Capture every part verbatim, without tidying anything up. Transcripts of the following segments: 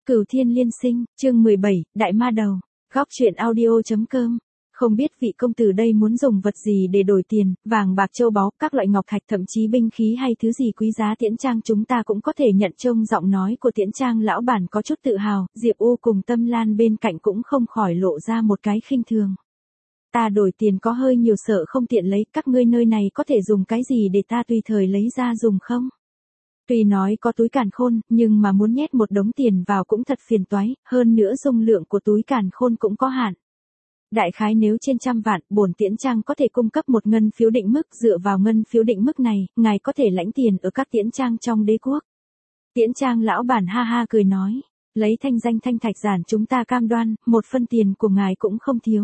Cửu Thiên Liên Sinh, chương mười bảy, Đại Ma Đầu. Góc truyện audio.com. Không biết vị công tử đây muốn dùng vật gì để đổi tiền, vàng bạc châu báu, các loại ngọc thạch, thậm chí binh khí hay thứ gì quý giá. Tiễn Trang chúng ta cũng có thể nhận trông. Giọng nói của Tiễn Trang lão bản có chút tự hào, Diệp U cùng Tâm Lan bên cạnh cũng không khỏi lộ ra một cái khinh thường. Ta đổi tiền có hơi nhiều, sợ không tiện lấy, các ngươi nơi này có thể dùng cái gì để ta tùy thời lấy ra dùng không? Tuy nói có túi càn khôn, nhưng mà muốn nhét một đống tiền vào cũng thật phiền toái, hơn nữa dung lượng của túi càn khôn cũng có hạn. Đại khái nếu trên trăm vạn, bổn Tiễn Trang có thể cung cấp một ngân phiếu định mức, dựa vào ngân phiếu định mức này, ngài có thể lãnh tiền ở các Tiễn Trang trong đế quốc. Tiễn Trang lão bản ha ha cười nói, lấy thanh danh Thanh Thạch Giản chúng ta cam đoan, một phân tiền của ngài cũng không thiếu.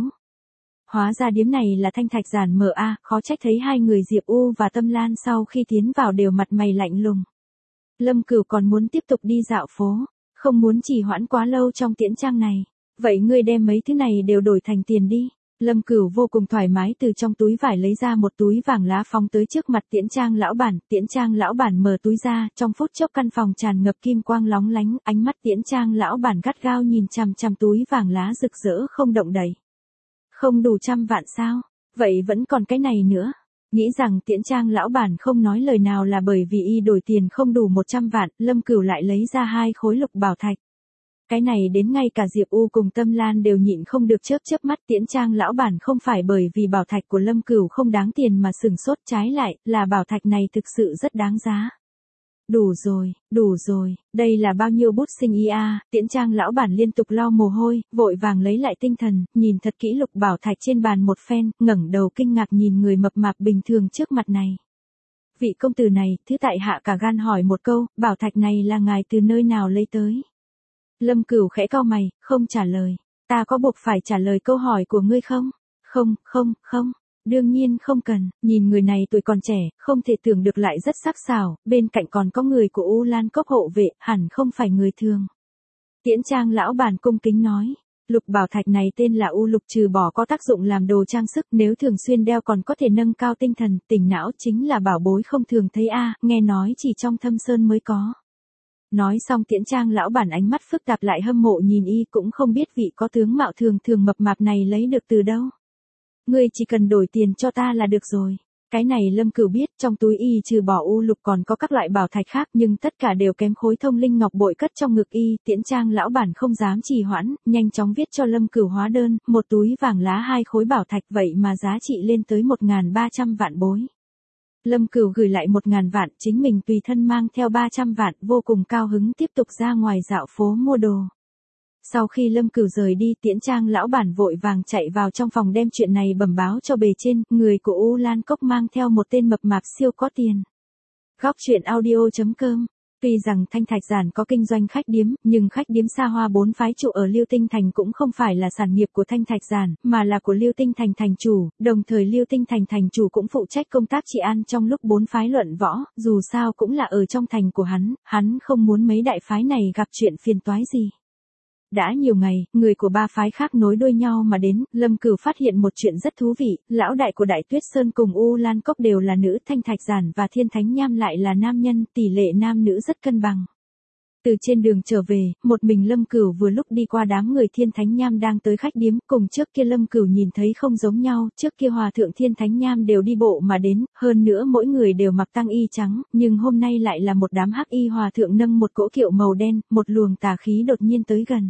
Hóa ra điếm này là Thanh Thạch Giản mở a, khó trách thấy hai người Diệp U và Tâm Lan sau khi tiến vào đều mặt mày lạnh lùng. Lâm Cửu còn muốn tiếp tục đi dạo phố, không muốn trì hoãn quá lâu trong Tiễn Trang này. Vậy ngươi đem mấy thứ này đều đổi thành tiền đi. Lâm Cửu vô cùng thoải mái từ trong túi vải lấy ra một túi vàng lá phóng tới trước mặt Tiễn Trang lão bản. Tiễn Trang lão bản mở túi ra, trong phút chốc căn phòng tràn ngập kim quang lóng lánh, ánh mắt Tiễn Trang lão bản gắt gao nhìn chằm chằm túi vàng lá rực rỡ không động đậy. Không đủ trăm vạn sao? Vậy vẫn còn cái này nữa. Nghĩ rằng Tiễn Trang lão bản không nói lời nào là bởi vì y đổi tiền không đủ một trăm vạn, Lâm Cửu lại lấy ra hai khối lục bảo thạch. Cái này đến ngay cả Diệp U cùng Tâm Lan đều nhịn không được chớp chớp mắt. Tiễn Trang lão bản không phải bởi vì bảo thạch của Lâm Cửu không đáng tiền mà sừng sốt, trái lại, là bảo thạch này thực sự rất đáng giá. Đủ rồi, đủ rồi, đây là bao nhiêu bút sinh ý a? Tiễn Trang lão bản liên tục lau mồ hôi, vội vàng lấy lại tinh thần, nhìn thật kỹ lục bảo thạch trên bàn một phen, ngẩng đầu kinh ngạc nhìn người mập mạp bình thường trước mặt này. Vị công tử này, thứ tại hạ cả gan hỏi một câu, bảo thạch này là ngài từ nơi nào lấy tới? Lâm Cửu khẽ cau mày, không trả lời. Ta có buộc phải trả lời câu hỏi của ngươi không? Không, không, không. Đương nhiên không cần, nhìn người này tuổi còn trẻ, không thể tưởng được lại rất sắc sảo, bên cạnh còn có người của U Lan Cốc hộ vệ, hẳn không phải người thường. Tiễn Trang lão bản cung kính nói, lục bảo thạch này tên là U lục, trừ bỏ có tác dụng làm đồ trang sức, nếu thường xuyên đeo còn có thể nâng cao tinh thần, tỉnh não, chính là bảo bối không thường thấy a, nghe nói chỉ trong Thâm Sơn mới có. Nói xong Tiễn Trang lão bản ánh mắt phức tạp lại hâm mộ nhìn y, cũng không biết vị có tướng mạo thường thường mập mạp này lấy được từ đâu. Ngươi chỉ cần đổi tiền cho ta là được rồi. Cái này Lâm Cửu biết, trong túi y trừ bỏ U lục còn có các loại bảo thạch khác, nhưng tất cả đều kém khối thông linh ngọc bội cất trong ngực y. Tiễn Trang lão bản không dám trì hoãn, nhanh chóng viết cho Lâm Cửu hóa đơn, một túi vàng lá hai khối bảo thạch, vậy mà giá trị lên tới một nghìn ba trăm vạn bối. Lâm Cửu gửi lại một ngàn vạn, chính mình tùy thân mang theo ba trăm vạn, vô cùng cao hứng tiếp tục ra ngoài dạo phố mua đồ. Sau khi Lâm Cửu rời đi, Tiễn Trang lão bản vội vàng chạy vào trong phòng đem chuyện này bẩm báo cho bề trên, người của U Lan Cốc mang theo một tên mập mạp siêu có tiền. Góc truyện audio.com. Tuy rằng Thanh Thạch Giản có kinh doanh khách điếm, nhưng khách điếm xa hoa bốn phái trụ ở Liêu Tinh Thành cũng không phải là sản nghiệp của Thanh Thạch Giản, mà là của Liêu Tinh Thành thành chủ, đồng thời Liêu Tinh Thành thành chủ cũng phụ trách công tác trị an trong lúc bốn phái luận võ, dù sao cũng là ở trong thành của hắn, hắn không muốn mấy đại phái này gặp chuyện phiền toái gì. Đã nhiều ngày, người của ba phái khác nối đuôi nhau mà đến, Lâm Cửu phát hiện một chuyện rất thú vị, lão đại của Đại Tuyết Sơn cùng U Lan Cốc đều là nữ, Thanh Thạch Giản và Thiên Thánh Nham lại là nam nhân, tỷ lệ nam nữ rất cân bằng. Từ trên đường trở về, một mình Lâm Cửu vừa lúc đi qua đám người Thiên Thánh Nham đang tới khách điếm, cùng trước kia Lâm Cửu nhìn thấy không giống nhau, trước kia hòa thượng Thiên Thánh Nham đều đi bộ mà đến, hơn nữa mỗi người đều mặc tăng y trắng, nhưng hôm nay lại là một đám hắc y hòa thượng nâng một cỗ kiệu màu đen, một luồng tà khí đột nhiên tới gần.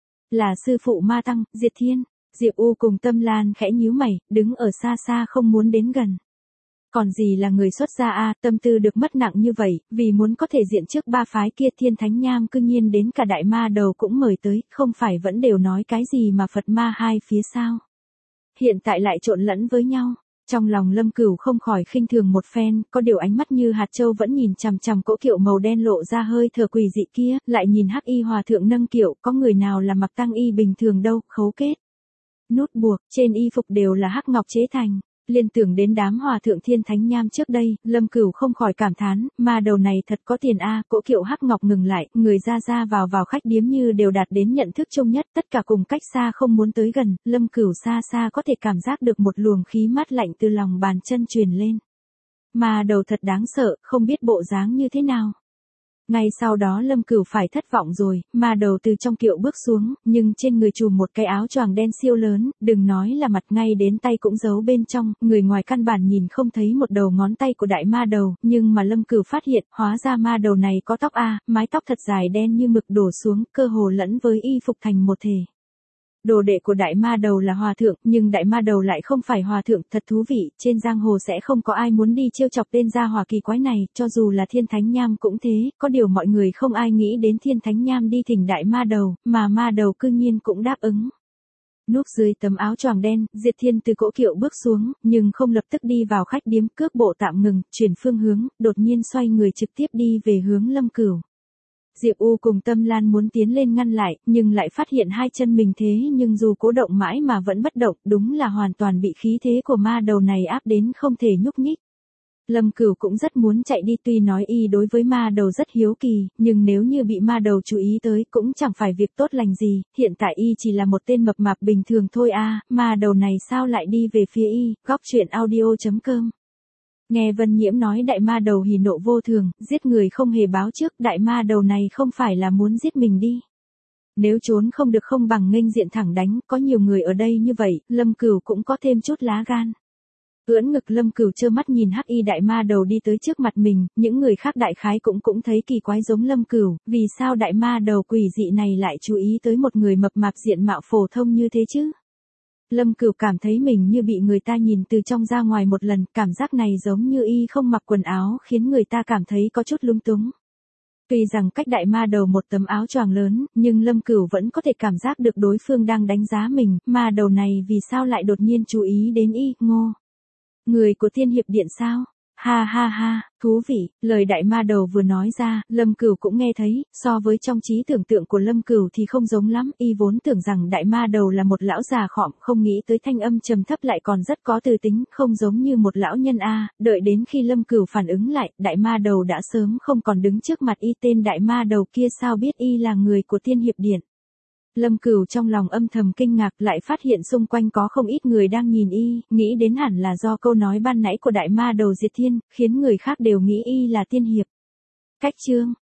Là sư phụ Ma Tăng, Diệt Thiên. Diệp U cùng Tâm Lan khẽ nhíu mày, đứng ở xa xa không muốn đến gần. Còn gì là người xuất gia a, tâm tư được mất nặng như vậy, vì muốn có thể diện trước ba phái kia, Thiên Thánh Nham cư nhiên đến cả Đại Ma Đầu cũng mời tới, không phải vẫn đều nói cái gì mà Phật Ma hai phía sao? Hiện tại lại trộn lẫn với nhau. Trong lòng Lâm Cửu không khỏi khinh thường một phen, có điều ánh mắt như hạt châu vẫn nhìn chằm chằm cỗ kiệu màu đen lộ ra hơi thở quỷ dị kia, lại nhìn hắc y hòa thượng nâng kiệu, có người nào là mặc tăng y bình thường đâu, khấu kết. Nút buộc, trên y phục đều là hắc ngọc chế thành. Liên tưởng đến đám hòa thượng Thiên Thánh Nham trước đây, Lâm Cửu không khỏi cảm thán, mà đầu này thật có tiền a. Cỗ kiệu hắc ngọc ngừng lại, người ra ra vào vào khách điếm như đều đạt đến nhận thức chung nhất, tất cả cùng cách xa không muốn tới gần, Lâm Cửu xa xa có thể cảm giác được một luồng khí mát lạnh từ lòng bàn chân truyền lên. Mà đầu thật đáng sợ, không biết bộ dáng như thế nào. Ngay sau đó Lâm Cửu phải thất vọng rồi, ma đầu từ trong kiệu bước xuống, nhưng trên người trùm một cái áo choàng đen siêu lớn, đừng nói là mặt, ngay đến tay cũng giấu bên trong, người ngoài căn bản nhìn không thấy một đầu ngón tay của đại ma đầu, nhưng mà Lâm Cửu phát hiện, hóa ra ma đầu này có tóc a, mái tóc thật dài đen như mực đổ xuống, cơ hồ lẫn với y phục thành một thể. Đồ đệ của đại ma đầu là hòa thượng, nhưng đại ma đầu lại không phải hòa thượng, thật thú vị, trên giang hồ sẽ không có ai muốn đi trêu chọc tên gia hỏa kỳ quái này, cho dù là Thiên Thánh Nham cũng thế, có điều mọi người không ai nghĩ đến Thiên Thánh Nham đi thỉnh đại ma đầu, mà ma đầu cư nhiên cũng đáp ứng. Núp dưới tấm áo choàng đen, Diệt Thiên từ cỗ kiệu bước xuống, nhưng không lập tức đi vào khách điếm, cước bộ tạm ngừng, chuyển phương hướng, đột nhiên xoay người trực tiếp đi về hướng Lâm Cửu. Diệp U cùng Tâm Lan muốn tiến lên ngăn lại, nhưng lại phát hiện hai chân mình thế nhưng dù cố động mãi mà vẫn bất động, đúng là hoàn toàn bị khí thế của ma đầu này áp đến không thể nhúc nhích. Lâm Cửu cũng rất muốn chạy đi, tuy nói y đối với ma đầu rất hiếu kỳ, nhưng nếu như bị ma đầu chú ý tới cũng chẳng phải việc tốt lành gì, hiện tại y chỉ là một tên mập mạp bình thường thôi a, ma đầu này sao lại đi về phía y, góc truyện audio chấm com. Nghe Vân Nhiễm nói đại ma đầu hỉ nộ vô thường, giết người không hề báo trước, đại ma đầu này không phải là muốn giết mình đi. Nếu trốn không được không bằng nghênh diện thẳng đánh, có nhiều người ở đây như vậy, Lâm Cửu cũng có thêm chút lá gan. Ưỡn ngực Lâm Cửu trơ mắt nhìn hắc y đại ma đầu đi tới trước mặt mình, những người khác đại khái cũng cũng thấy kỳ quái giống Lâm Cửu, vì sao đại ma đầu quỷ dị này lại chú ý tới một người mập mạp diện mạo phổ thông như thế chứ? Lâm Cửu cảm thấy mình như bị người ta nhìn từ trong ra ngoài một lần, cảm giác này giống như y không mặc quần áo khiến người ta cảm thấy có chút lung túng. Tuy rằng cách đại ma đầu một tấm áo choàng lớn, nhưng Lâm Cửu vẫn có thể cảm giác được đối phương đang đánh giá mình, ma đầu này vì sao lại đột nhiên chú ý đến y, ngô. Người của Tiên Hiệp Điện sao? Ha ha ha, thú vị, lời đại ma đầu vừa nói ra, Lâm Cửu cũng nghe thấy, so với trong trí tưởng tượng của Lâm Cửu thì không giống lắm, y vốn tưởng rằng đại ma đầu là một lão già khọm, không nghĩ tới thanh âm trầm thấp lại còn rất có từ tính, không giống như một lão nhân a, đợi đến khi Lâm Cửu phản ứng lại, đại ma đầu đã sớm không còn đứng trước mặt y, tên đại ma đầu kia sao biết y là người của Tiên Hiệp Điện. Lâm Cửu trong lòng âm thầm kinh ngạc, lại phát hiện xung quanh có không ít người đang nhìn y, nghĩ đến hẳn là do câu nói ban nãy của đại ma đầu Diệt Thiên, khiến người khác đều nghĩ y là tiên hiệp. Cách chương